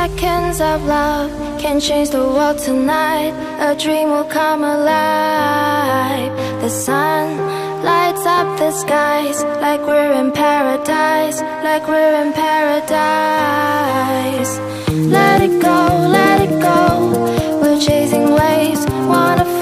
seconds of love can change the world tonight. A dream will come alive. The sun lights up the skies like we're in paradise, like we're in paradise. Let it go, we're chasing waves, wanna